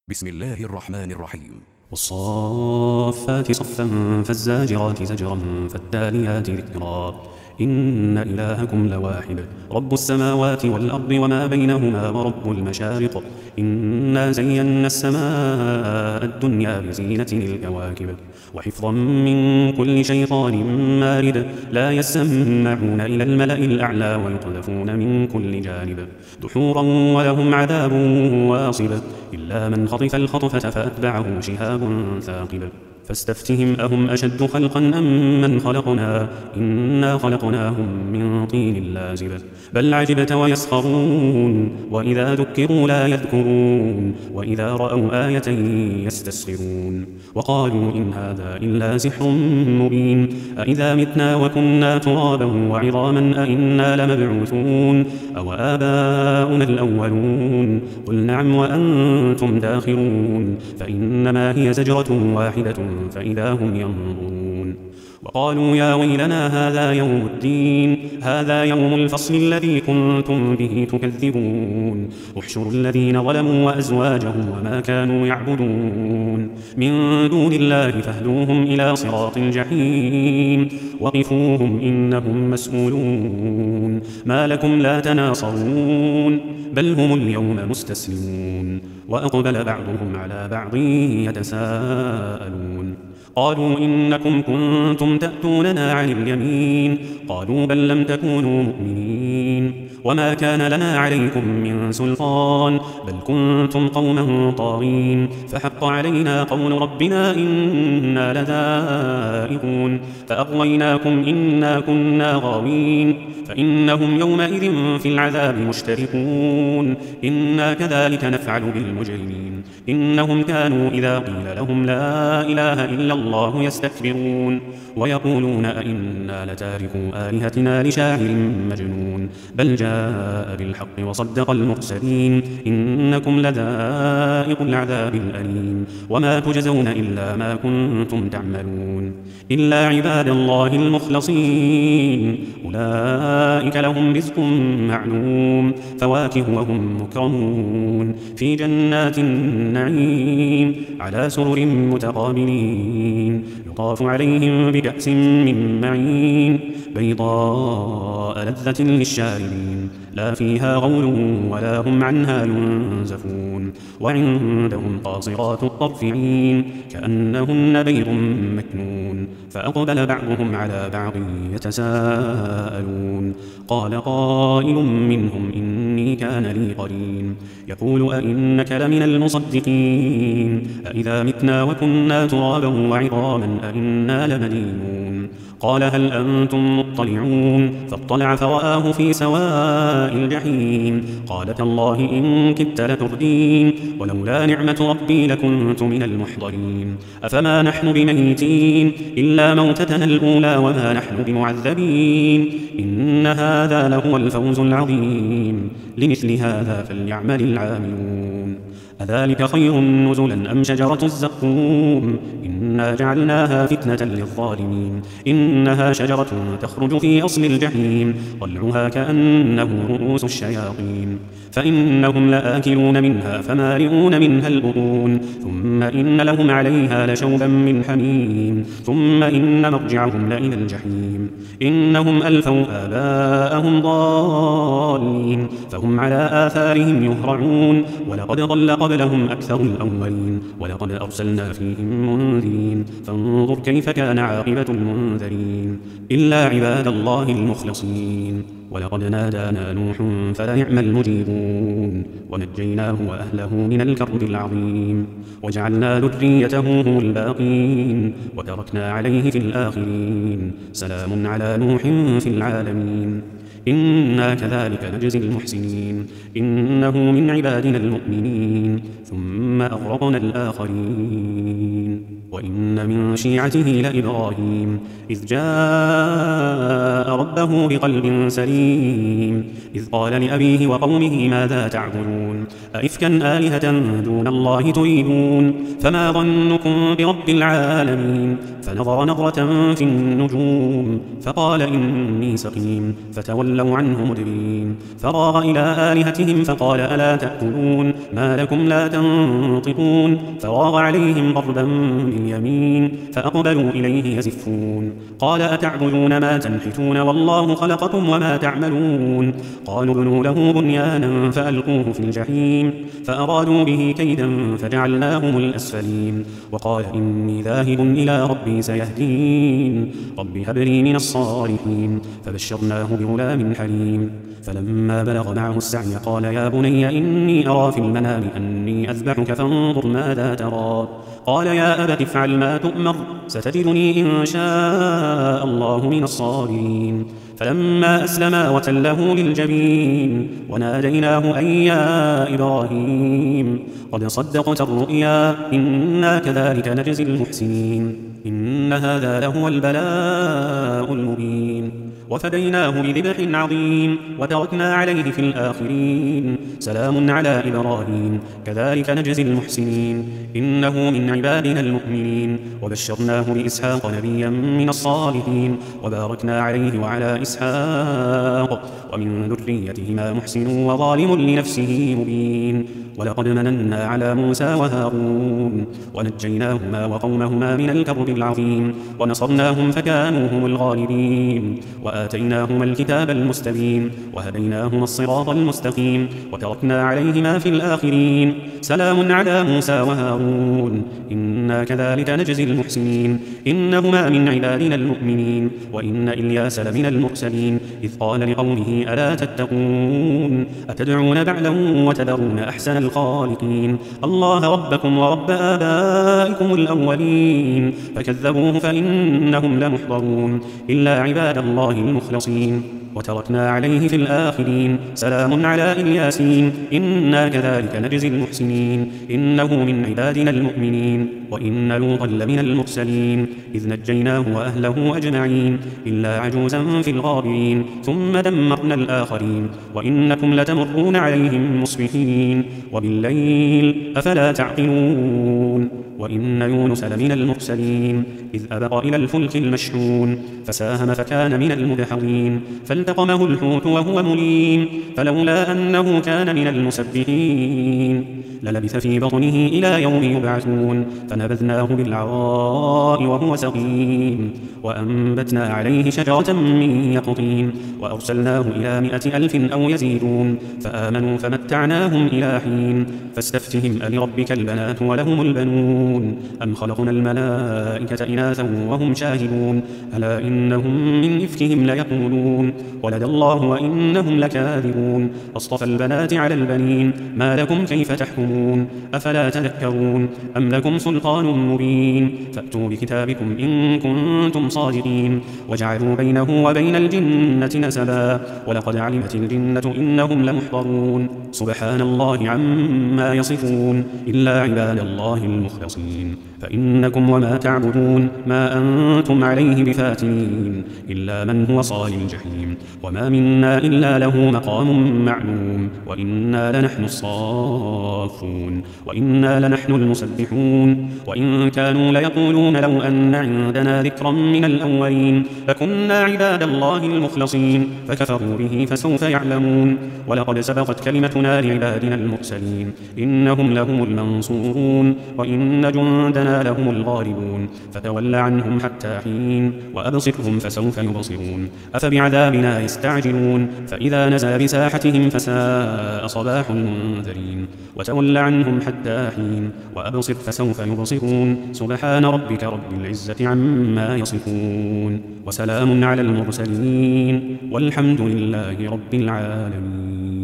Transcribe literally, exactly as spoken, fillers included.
بسم الله الرحمن الرحيم. والصافات صفا فالزاجرات زجرا فالتاليات ذكرا إن إلهكم لواحد رب السماوات والأرض وما بينهما ورب المشارق إنا زينا السماء الدنيا بزينة الكواكب وحفظا من كل شيطان مارد لا يسمعون إلى الملأ الأعلى ويقذفون من كل جانب دحورا ولهم عذاب واصب إلا من خطف الخطفة فأتبعه شهاب ثاقب فاستفتهم أهم أشد خلقا أم من خلقنا إنا خلقناهم من طين لازب بل عجبت ويسخرون وإذا ذكروا لا يذكرون وإذا رأوا آية يستسخرون وقالوا إن هذا إلا سحر مبين أإذا متنا وكنا ترابا وعظاما أإنا لمبعوثون أو آباؤنا الأولون قل نعم وأنتم داخرون فإنما هي زجرة واحدة فإذا هم ينظرون وقالوا يا ويلنا هذا يوم الدين هذا يوم الفصل الذي كنتم به تكذبون احشروا الذين ظلموا وأزواجهم وما كانوا يعبدون من دون الله فاهدوهم إلى صراط الجحيم وقفوهم إنهم مسؤولون ما لكم لا تناصرون بل هم اليوم مستسلمون وأقبل بعضهم على بعض يتساءلون قالوا إنكم كنتم تأتوننا عن اليمين قالوا بل لم تكونوا مؤمنين وما كان لنا عليكم من سلطان بل كنتم قوما طاغين فحق علينا قول ربنا إنا لذائقون فأغويناكم إنا كنا غاوين فإنهم يومئذ في العذاب مشتركون إنا كذلك نفعل بالمجرمين إنهم كانوا إذا قيل لهم لا إله إلا الله يستكبرون ويقولون أئنا لتاركوا آلهتنا لشاعر مجنون بل جاء بالحق وصدق المرسلين إنكم لذائق العذاب الأليم وما تجزون إلا ما كنتم تعملون إلا عباد الله المخلصين أولئك لهم رزق معلوم فواكه وهم مكرمون في جنات النعيم على سرر متقابلين يطاف عليهم بكأس من معين بيضاء لذة للشاربين لا فيها غول ولا هم عنها ينزفون وعندهم قاصرات الطرف عين كأنهن بيض مكنون فأقبل بعضهم على بعض يتساءلون قال قائل منهم إني كان لي قرين يقول أئنك لمن المصدقين أئذا متنا وكنا ترابا وعظاما أئنا لمدينون قال هل أنتم مطلعون فاطلع فرآه في سواء الجحيم قال تالله إن كدت لتردين ولولا نعمة ربي لكنت من المحضرين أفما نحن بميتين إلا موتتنا الأولى وما نحن بمعذبين إن هذا لهو الفوز العظيم لمثل هذا فليعمل العاملون أذلك خير نزلا أم شجرة الزقوم إنا جعلناها فتنة للظالمين إنها شجرة تخرج في أصل الجحيم طلعها كأنه رؤوس الشياطين فإنهم لآكلون منها فمالئون منها البطون ثم إن لهم عليها لشوبا من حميم ثم إن مرجعهم لإلى الجحيم إنهم ألفوا آباءهم ضالين فهم على آثارهم يهرعون ولقد ضل قبلهم أكثر الأولين ولقد أرسلنا فيهم منذرين فانظر كيف كان عاقبة المنذرين إلا عباد الله المخلصين ولقد نادانا نوح فلنعم المجيبون ونجيناه وأهله من الكرب العظيم وجعلنا ذريته هم الباقين وتركنا عليه في الآخرين سلام على نوح في العالمين إنا كذلك نجزي المحسنين إنه من عبادنا المؤمنين ثم أغرقنا الآخرين وإن من شيعته لإبراهيم إذ جاء ربه بقلب سليم إذ قال لأبيه وقومه ماذا تعبدون أئفكا آلهة دون الله تريدون فما ظنكم برب العالمين فنظر نظرة في النجوم فقال إني سقيم فتولى وولوا عنه مدبرين. فراغ إلى آلهتهم فقال ألا تأكلون ما لكم لا تنطقون. فراغ عليهم ضربا باليمين فأقبلوا إليه يزفون. قال أتعبدون ما تنحتون والله خلقكم وما تعملون. قالوا ابنوا له بنيانا فألقوه في الجحيم. فأرادوا به كيدا فجعلناهم الأسفلين. وقال إني ذاهب إلى ربي سيهدين. رب هب لي من الصالحين. فبشرناه بغلام حليم. فلما بلغ معه السعي قال يا بني إني أرى في المنام أني أذبحك فانظر ماذا ترى. قال يا أبت افعل ما تؤمر ستجدني إن شاء الله من الصابرين. فلما أسلما وتله للجبين وناديناه أن يا إبراهيم قد صدقت الرؤيا إنا كذلك نجزي المحسنين. إن هذا لهو البلاء المبين. وفديناه بذبح عظيم وتركنا عليه في الآخرين. سلام على إبراهيم كذلك نجزي المحسنين إنه من عبادنا المؤمنين. وبشرناه بإسحاق نبيا من الصالحين. وباركنا عليه وعلى إسحاق ومن ذريتهما محسن وظالم لنفسه مبين. ولقد مننا على موسى وهارون ونجيناهما وقومهما من الكرب العظيم. ونصرناهم فكانوا هم الغالبين. وآتيناهما الكتاب المستبين وهديناهما الصراط المستقيم. وتركنا عليهما في الآخرين. سلام على موسى وهارون إنا كذلك نجزي المحسنين إنهما من عبادنا المؤمنين. وإن إلياس لمن المرسلين إذ قال لقومه ألا تتقون أتدعون بعلا وتذرون أحسن الخالقين الله ربكم ورب آبائكم الأولين. فكذبوه فإنهم لمحضرون إلا عباد الله المخلصين. وتركنا عليه في الآخرين. سلام على إلياسين إنا كذلك نجزي المحسنين إنه من عبادنا المؤمنين. وإن لوطا لمن المرسلين إذ نجيناه وأهله أجمعين إلا عجوزا في الغابرين ثم دمرنا الآخرين. وإنكم لتمرون عليهم مصبحين وبالليل أفلا تعقلون. وإن يونس لمن المرسلين إذ أبق إلى الفلك المشحون فساهم فكان من المدحضين. فالتقمه الحوت وهو مليم فلولا أنه كان من المسبحين للبث في بطنه إلى يوم يبعثون. فنبذناه بالعراء وهو سقيم. وأنبتنا عليه شجرة من يقطين وأرسلناه إلى مائة ألف أو يزيدون فآمنوا فمتعناهم إلى حين. فاستفتهم ألربك البنات ولهم البنون أم خلقنا الملائكة إناثا وهم شاهدون ألا إنهم من إفكهم ليقولون ولد الله وإنهم لكاذبون. أصطفى البنات على البنين ما لكم كيف تحكمون أفلا تذكرون أم لكم سلطان مبين فأتوا بكتابكم إن كنتم صادقين. وجعلوا بينه وبين الجنة نسبا ولقد علمت الجنة إنهم لمحضرون. سبحان الله عما يصفون إلا عباد الله المخلصين. فإنكم وما تعبدون ما أنتم عليه بفاتنين إلا من هو صال الجحيم. وما منا إلا له مقام معلوم وإنا لنحن الصافون وإنا لنحن المسبحون. وإن كانوا ليقولون لو أن عندنا ذكرا من الأولين لكنا عباد الله المخلصين فكفروا به فسوف يعلمون. ولقد سبقت كلمتنا لعبادنا المرسلين إنهم لهم المنصورون وإن جندنا لهم الغالبون. فتول عنهم حتى حين وأبصرهم فسوف يبصرون. أفبعذابنا يستعجلون فإذا نزل بساحتهم فساء صباح المنذرين. وتول عنهم حتى حين وأبصر فسوف يبصرون. سبحان ربك رب العزة عما يصفون وسلام على المرسلين والحمد لله رب العالمين.